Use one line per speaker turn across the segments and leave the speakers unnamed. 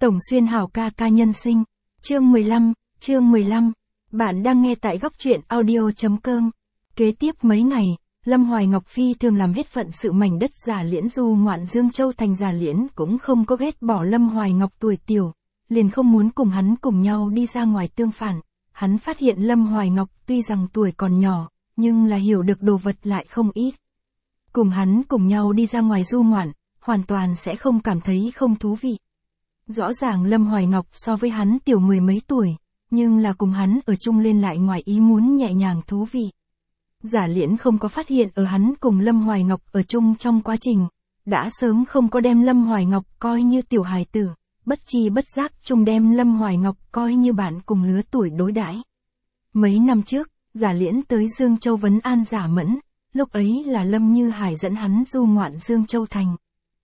Tổng Xuyên Hào ca ca nhân sinh. Chương 15. Bạn đang nghe tại góc truyện audio.com. Kế tiếp mấy ngày, Lâm Hoài Ngọc phi thường làm hết phận sự mảnh đất Giả Liễn du ngoạn Dương Châu thành. Giả Liễn cũng không có ghét bỏ Lâm Hoài Ngọc tuổi tiểu, liền không muốn cùng hắn cùng nhau đi ra ngoài tương phản. Hắn phát hiện Lâm Hoài Ngọc tuy rằng tuổi còn nhỏ, nhưng là hiểu được đồ vật lại không ít. Cùng hắn cùng nhau đi ra ngoài du ngoạn, hoàn toàn sẽ không cảm thấy không thú vị. Rõ ràng Lâm Hoài Ngọc so với hắn tiểu mười mấy tuổi, nhưng là cùng hắn ở chung lên lại ngoài ý muốn nhẹ nhàng thú vị. Giả Liễn không có phát hiện ở hắn cùng Lâm Hoài Ngọc ở chung trong quá trình, đã sớm không có đem Lâm Hoài Ngọc coi như tiểu hài tử, bất chi bất giác chung đem Lâm Hoài Ngọc coi như bạn cùng lứa tuổi đối đãi. Mấy năm trước, Giả Liễn tới Dương Châu vấn an Giả Mẫn, lúc ấy là Lâm Như Hải dẫn hắn du ngoạn Dương Châu thành.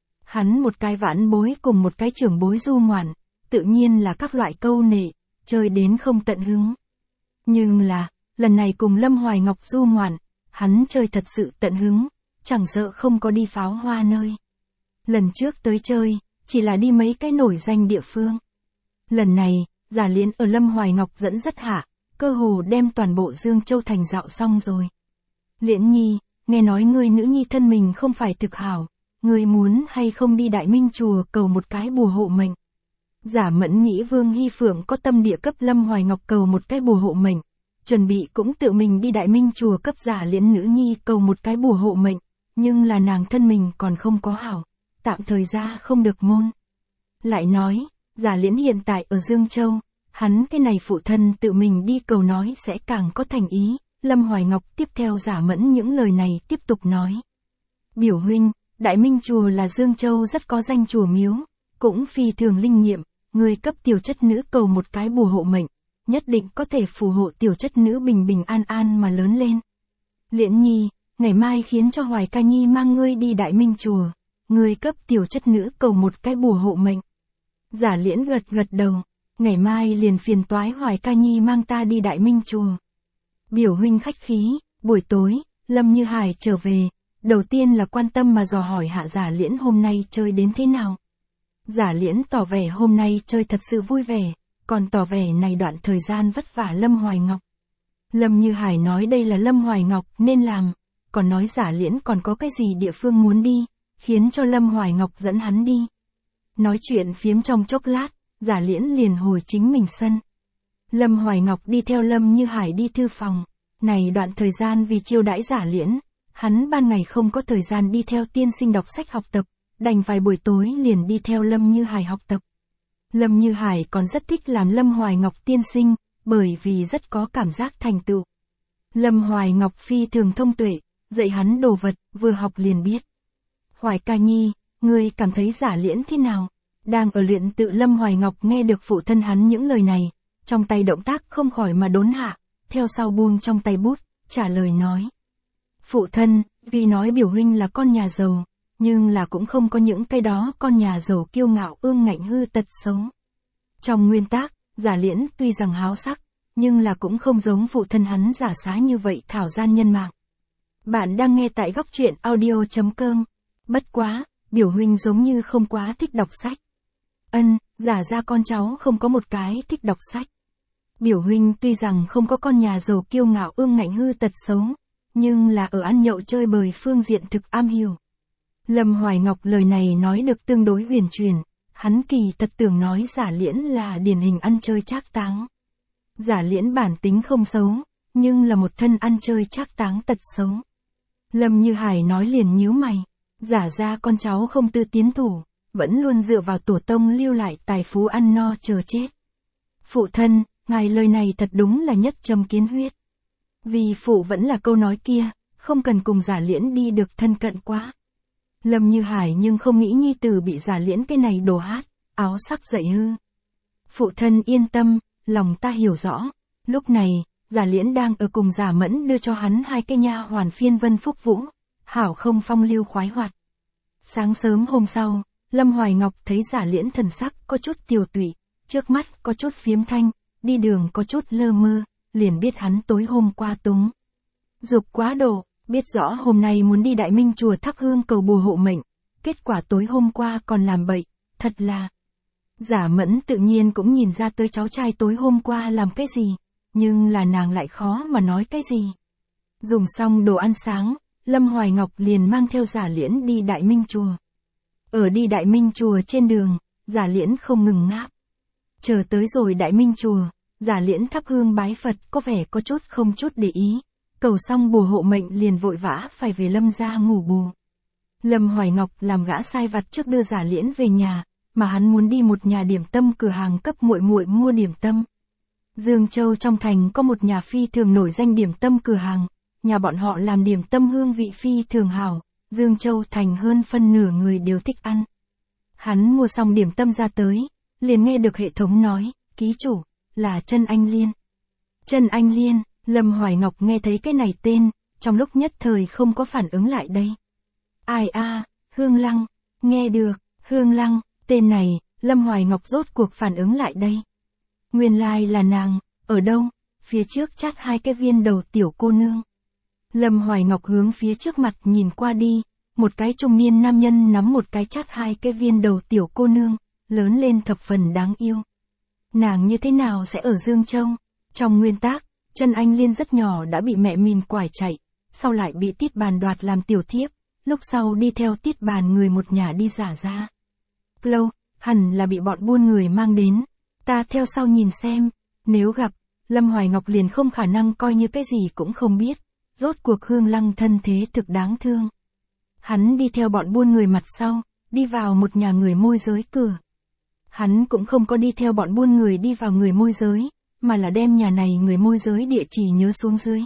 Hắn một cái vãn bối cùng một cái trưởng bối du ngoạn, tự nhiên là các loại câu nệ, chơi đến không tận hứng. Nhưng là, lần này cùng Lâm Hoài Ngọc du ngoạn, hắn chơi thật sự tận hứng, chẳng sợ không có đi pháo hoa nơi. Lần trước tới chơi, chỉ là đi mấy cái nổi danh địa phương. Lần này, Giả Liễn ở Lâm Hoài Ngọc dẫn dắt hạ, cơ hồ đem toàn bộ Dương Châu thành dạo xong rồi. Liễn nhi, nghe nói ngươi nữ nhi thân mình không phải thực hảo, ngươi muốn hay không đi Đại Minh chùa cầu một cái bùa hộ mệnh. Giả Mẫn nghĩ Vương Hy Phượng có tâm địa cấp Lâm Hoài Ngọc cầu một cái bùa hộ mệnh, chuẩn bị cũng tự mình đi Đại Minh chùa cấp Giả Liễn nữ nhi cầu một cái bùa hộ mệnh, nhưng là nàng thân mình còn không có hảo, tạm thời ra không được môn. Lại nói, Giả Liễn hiện tại ở Dương Châu, hắn cái này phụ thân tự mình đi cầu nói sẽ càng có thành ý. Lâm Hoài Ngọc tiếp theo Giả Mẫn những lời này tiếp tục nói. Biểu huynh, Đại Minh chùa là Dương Châu rất có danh chùa miếu, cũng phi thường linh nghiệm, người cấp tiểu chất nữ cầu một cái bùa hộ mệnh, nhất định có thể phù hộ tiểu chất nữ bình bình an an mà lớn lên. Liễn nhi, ngày mai khiến cho Hoài ca nhi mang ngươi đi Đại Minh chùa, ngươi cấp tiểu chất nữ cầu một cái bùa hộ mệnh. Giả Liễn gật đầu, ngày mai liền phiền toái Hoài ca nhi mang ta đi Đại Minh chùa. Biểu huynh khách khí. Buổi tối, Lâm Như Hải trở về, đầu tiên là quan tâm mà dò hỏi hạ Giả Liễn hôm nay chơi đến thế nào. Giả Liễn tỏ vẻ hôm nay chơi thật sự vui vẻ, còn tỏ vẻ này đoạn thời gian vất vả Lâm Hoài Ngọc. Lâm Như Hải nói đây là Lâm Hoài Ngọc nên làm, còn nói Giả Liễn còn có cái gì địa phương muốn đi, khiến cho Lâm Hoài Ngọc dẫn hắn đi. Nói chuyện phiếm trong chốc lát, Giả Liễn liền hồi chính mình sân. Lâm Hoài Ngọc đi theo Lâm Như Hải đi thư phòng, này đoạn thời gian vì chiêu đãi Giả Liễn, hắn ban ngày không có thời gian đi theo tiên sinh đọc sách học tập, đành vài buổi tối liền đi theo Lâm Như Hải học tập. Lâm Như Hải còn rất thích làm Lâm Hoài Ngọc tiên sinh, bởi vì rất có cảm giác thành tựu. Lâm Hoài Ngọc phi thường thông tuệ, dạy hắn đồ vật, vừa học liền biết. Hoài ca nhi, ngươi cảm thấy Giả Liễn thế nào? Đang ở luyện tự Lâm Hoài Ngọc nghe được phụ thân hắn những lời này, trong tay động tác không khỏi mà đốn hạ, theo sau buông trong tay bút, trả lời nói. Phụ thân, vì nói biểu huynh là con nhà giàu, nhưng là cũng không có những cái đó con nhà giàu kiêu ngạo ương ngạnh hư tật xấu. Trong nguyên tắc, Giả Liễn tuy rằng háo sắc, nhưng là cũng không giống phụ thân hắn giả xá như vậy thảo gian nhân mạng. Bạn đang nghe tại góc truyện audio.com. Bất quá, biểu huynh giống như không quá thích đọc sách. Giả ra con cháu không có một cái thích đọc sách. Biểu huynh tuy rằng không có con nhà giàu kiêu ngạo ương ngạnh hư tật xấu, nhưng là ở ăn nhậu chơi bời phương diện thực am hiểu. Lâm Hoài Ngọc lời này nói được tương đối huyền truyền, hắn kỳ thật tưởng nói Giả Liễn là điển hình ăn chơi trác táng. Giả Liễn bản tính không xấu, nhưng là một thân ăn chơi trác táng tật xấu. Lâm Như Hải nói liền nhíu mày, Giả ra con cháu không tư tiến thủ, vẫn luôn dựa vào tổ tông lưu lại tài phú ăn no chờ chết. Phụ thân, ngài lời này thật đúng là nhất châm kiến huyết. Vì phụ vẫn là câu nói kia, không cần cùng Giả Liễn đi được thân cận quá. Lâm Như Hải nhưng không nghĩ nhi tử bị Giả Liễn cái này đồ hát, áo sắc dậy hư. Phụ thân yên tâm, lòng ta hiểu rõ. Lúc này, Giả Liễn đang ở cùng Giả Mẫn đưa cho hắn hai cái nha hoàn phiên vân phúc vũ, hảo không phong lưu khoái hoạt. Sáng sớm hôm sau, Lâm Hoài Ngọc thấy Giả Liễn thần sắc có chút tiều tụy, trước mắt có chút phiếm thanh, đi đường có chút lơ mơ, liền biết hắn tối hôm qua túng dục quá độ, biết rõ hôm nay muốn đi Đại Minh chùa thắp hương cầu bùa hộ mệnh, kết quả tối hôm qua còn làm bậy, thật là Giả Mẫn tự nhiên cũng nhìn ra tới cháu trai tối hôm qua làm cái gì, nhưng là nàng lại khó mà nói cái gì. Dùng xong đồ ăn sáng, Lâm Hoài Ngọc liền mang theo Giả Liễn đi Đại Minh Chùa. Ở đi Đại Minh Chùa trên đường, Giả Liễn không ngừng ngáp. Chờ tới rồi Đại Minh Chùa, Giả Liễn thắp hương bái Phật có vẻ có chút không chút để ý. Cầu xong bùa hộ mệnh liền vội vã phải về Lâm gia ngủ bù. Lâm Hoài Ngọc làm gã sai vặt trước đưa Giả Liễn về nhà, mà hắn muốn đi một nhà điểm tâm cửa hàng cấp muội muội mua điểm tâm. Dương Châu trong thành có một nhà phi thường nổi danh điểm tâm cửa hàng, nhà bọn họ làm điểm tâm hương vị phi thường hảo, Dương Châu thành hơn phân nửa người đều thích ăn. Hắn mua xong điểm tâm ra tới, liền nghe được hệ thống nói, ký chủ, là Trân Anh Liên. Trân Anh Liên, Lâm Hoài Ngọc nghe thấy cái này tên, trong lúc nhất thời không có phản ứng lại đây. Ai a, Hương Lăng, nghe được, Hương Lăng, tên này, Lâm Hoài Ngọc rốt cuộc phản ứng lại đây. Nguyên lai là nàng, ở đâu, phía trước chát hai cái viên đầu tiểu cô nương. Lâm Hoài Ngọc hướng phía trước mặt nhìn qua đi, một cái trung niên nam nhân nắm một cái chát hai cái viên đầu tiểu cô nương, lớn lên thập phần đáng yêu. Nàng như thế nào sẽ ở Dương Châu? Trong nguyên tác, Trân Anh Liên rất nhỏ đã bị mẹ mình quải chạy, sau lại bị Tiết Bàn đoạt làm tiểu thiếp, lúc sau đi theo Tiết Bàn người một nhà đi giả ra. Lâu, hẳn là bị bọn buôn người mang đến, ta theo sau nhìn xem, nếu gặp, Lâm Hoài Ngọc liền không khả năng coi như cái gì cũng không biết, rốt cuộc Hương Lăng thân thế thực đáng thương. Hắn đi theo bọn buôn người mặt sau, đi vào một nhà người môi giới cửa. Hắn cũng không có đi theo bọn buôn người đi vào người môi giới, mà là đem nhà này người môi giới địa chỉ nhớ xuống dưới.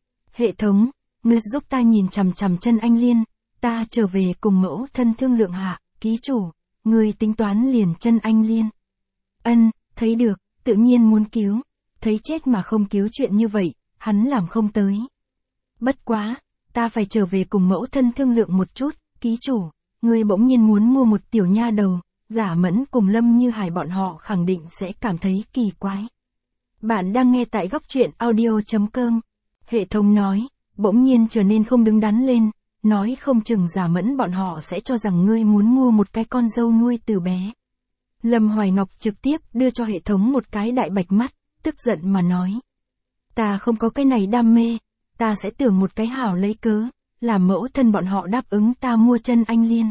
Hệ thống, ngươi giúp ta nhìn chằm chằm Trân Anh Liên, ta trở về cùng mẫu thân thương lượng hạ, ký chủ, ngươi tính toán liền Trân Anh Liên. Ân, thấy được, tự nhiên muốn cứu, thấy chết mà không cứu chuyện như vậy, hắn làm không tới. Bất quá, ta phải trở về cùng mẫu thân thương lượng một chút, ký chủ, ngươi bỗng nhiên muốn mua một tiểu nha đầu, Giả Mẫn cùng Lâm Như Hải bọn họ khẳng định sẽ cảm thấy kỳ quái. Bạn đang nghe tại góc truyện audio.com. Hệ thống nói, bỗng nhiên trở nên không đứng đắn lên, nói không chừng Giả Mẫn bọn họ sẽ cho rằng ngươi muốn mua một cái con dâu nuôi từ bé. Lâm Hoài Ngọc trực tiếp đưa cho hệ thống một cái đại bạch mắt, tức giận mà nói. Ta không có cái này đam mê, ta sẽ tưởng một cái hảo lấy cớ, làm mẫu thân bọn họ đáp ứng ta mua Trân Anh Liên.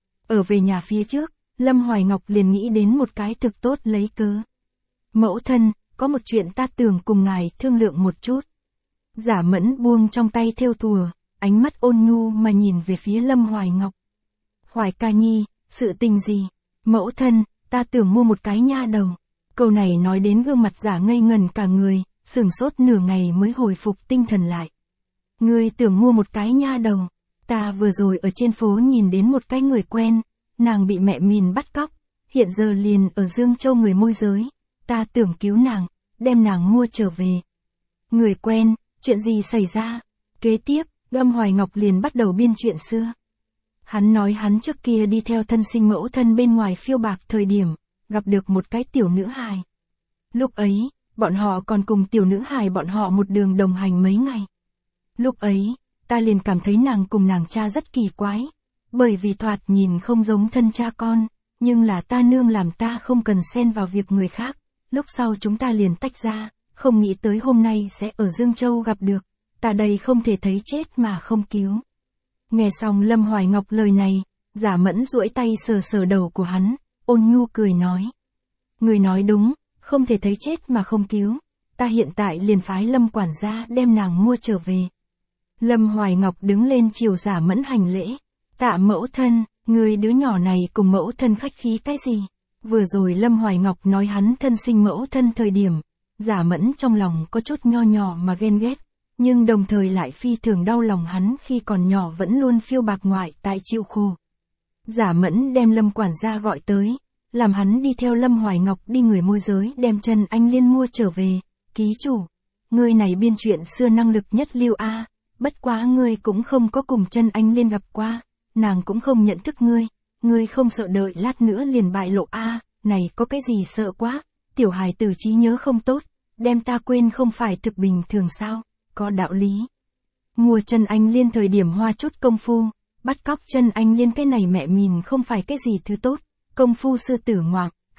Ở về nhà phía trước, Lâm Hoài Ngọc liền nghĩ đến một cái thực tốt lấy cớ. Mẫu thân, có một chuyện ta tưởng cùng ngài thương lượng một chút. Giả Mẫn buông trong tay thêu thùa, ánh mắt ôn nhu mà nhìn về phía Lâm Hoài Ngọc. Hoài ca nhi, sự tình gì? Mẫu thân, ta tưởng mua một cái nha đầu. Câu này nói đến gương mặt Giả ngây ngần cả người, sửng sốt nửa ngày mới hồi phục tinh thần lại. Ngươi tưởng mua một cái nha đầu, ta vừa rồi ở trên phố nhìn đến một cái người quen, nàng bị mẹ mình bắt cóc, hiện giờ liền ở Dương Châu người môi giới, ta tưởng cứu nàng, đem nàng mua trở về. Người quen, chuyện gì xảy ra? Kế tiếp, Lâm Hoài Ngọc liền bắt đầu biên chuyện xưa. Hắn nói hắn trước kia đi theo thân sinh mẫu thân bên ngoài phiêu bạc thời điểm, gặp được một cái tiểu nữ hài. Lúc ấy, bọn họ còn cùng tiểu nữ hài bọn họ một đường đồng hành mấy ngày. Lúc ấy, ta liền cảm thấy nàng cùng nàng cha rất kỳ quái, bởi vì thoạt nhìn không giống thân cha con, nhưng là ta nương làm ta không cần xen vào việc người khác, lúc sau chúng ta liền tách ra, không nghĩ tới hôm nay sẽ ở Dương Châu gặp được, ta đây không thể thấy chết mà không cứu. Nghe xong Lâm Hoài Ngọc lời này, Giả Mẫn duỗi tay sờ sờ đầu của hắn, ôn nhu cười nói. Người nói đúng, không thể thấy chết mà không cứu, ta hiện tại liền phái Lâm quản gia đem nàng mua trở về. Lâm Hoài Ngọc đứng lên chiều Giả Mẫn hành lễ. Tạ mẫu thân, người đứa nhỏ này cùng mẫu thân khách khí cái gì? Vừa rồi Lâm Hoài Ngọc nói hắn thân sinh mẫu thân thời điểm, Giả Mẫn trong lòng có chút nho nhỏ mà ghen ghét, nhưng đồng thời lại phi thường đau lòng hắn khi còn nhỏ vẫn luôn phiêu bạc ngoại tại chịu khổ. Giả Mẫn đem Lâm quản gia gọi tới, làm hắn đi theo Lâm Hoài Ngọc đi người môi giới đem Trân Anh Liên mua trở về. Ký chủ, ngươi này biên chuyện xưa năng lực nhất lưu a, bất quá ngươi cũng không có cùng Trân Anh Liên gặp qua, nàng cũng không nhận thức ngươi không sợ đợi lát nữa liền bại lộ a, này có cái gì sợ quá, tiểu hài tử trí nhớ không tốt, đem ta quên không phải thực bình thường sao, có đạo lý. Mua Trân Anh Liên thời điểm hoa chút công phu, bắt cóc Trân Anh Liên cái này mẹ mình không phải cái gì thứ tốt, công phu sư tử ngoạc,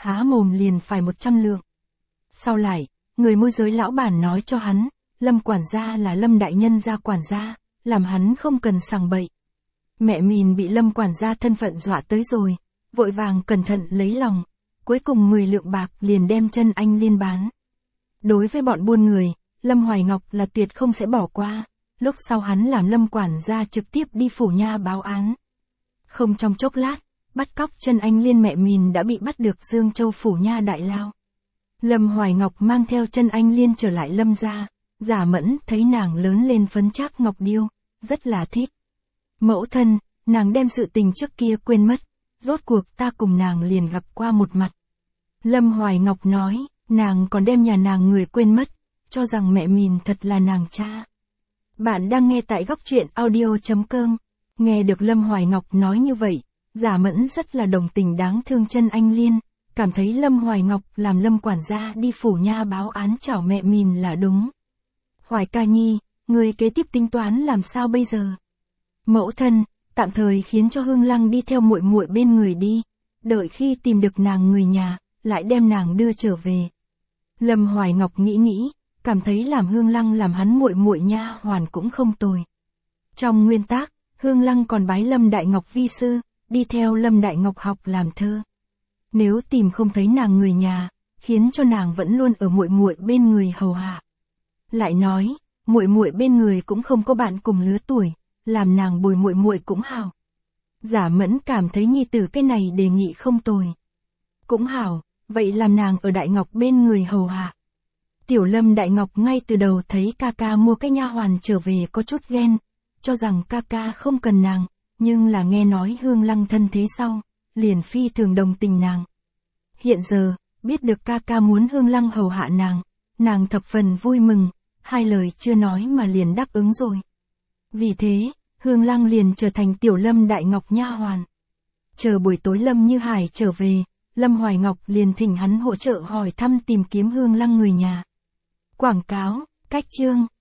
há mồm liền phải 100 lượng. Sau lại, người môi giới lão bản nói cho hắn, Lâm quản gia là Lâm đại nhân gia quản gia, làm hắn không cần sằng bậy. Mẹ Mìn bị Lâm quản gia thân phận dọa tới rồi, vội vàng cẩn thận lấy lòng, cuối cùng 10 lượng bạc liền đem Chân Anh Liên bán. Đối với bọn buôn người, Lâm Hoài Ngọc là tuyệt không sẽ bỏ qua, lúc sau hắn làm Lâm quản gia trực tiếp đi phủ nha báo án. Không trong chốc lát, bắt cóc Chân Anh Liên mẹ Mìn đã bị bắt được Dương Châu phủ nha đại lao. Lâm Hoài Ngọc mang theo Chân Anh Liên trở lại Lâm gia, Giả Mẫn thấy nàng lớn lên phấn trác ngọc điêu, rất là thích. Mẫu thân, nàng đem sự tình trước kia quên mất, rốt cuộc ta cùng nàng liền gặp qua một mặt. Lâm Hoài Ngọc nói, nàng còn đem nhà nàng người quên mất, cho rằng mẹ Mìn thật là nàng cha. Bạn đang nghe tại góc truyện audio.com, nghe được Lâm Hoài Ngọc nói như vậy, Giả Mẫn rất là đồng tình đáng thương Chân Anh Liên, cảm thấy Lâm Hoài Ngọc làm Lâm quản gia đi phủ nha báo án chảo mẹ Mìn là đúng. Hoài ca nhi, người kế tiếp tính toán làm sao bây giờ? Mẫu thân, tạm thời khiến cho Hương Lăng đi theo muội muội bên người đi, đợi khi tìm được nàng người nhà, lại đem nàng đưa trở về. Lâm Hoài Ngọc nghĩ, cảm thấy làm Hương Lăng làm hắn muội muội nha hoàn cũng không tồi. Trong nguyên tắc, Hương Lăng còn bái Lâm Đại Ngọc vi sư, đi theo Lâm Đại Ngọc học làm thơ. Nếu tìm không thấy nàng người nhà, khiến cho nàng vẫn luôn ở muội muội bên người hầu hạ. Lại nói, muội muội bên người cũng không có bạn cùng lứa tuổi, làm nàng bồi muội muội cũng hảo. Giả Mẫn cảm thấy nhi tử cái này đề nghị không tồi. Cũng hảo, vậy làm nàng ở Đại Ngọc bên người hầu hạ. Tiểu Lâm Đại Ngọc ngay từ đầu thấy ca ca mua cái nha hoàn trở về có chút ghen, cho rằng ca ca không cần nàng, nhưng là nghe nói Hương Lăng thân thế sau, liền phi thường đồng tình nàng. Hiện giờ, biết được ca ca muốn Hương Lăng hầu hạ nàng thập phần vui mừng, hai lời chưa nói mà liền đáp ứng rồi. Vì thế, Hương Lăng liền trở thành Tiểu Lâm Đại Ngọc nha hoàn. Chờ buổi tối Lâm Như Hải trở về, Lâm Hoài Ngọc liền thỉnh hắn hỗ trợ hỏi thăm tìm kiếm Hương Lăng người nhà. Quảng cáo, cách chương.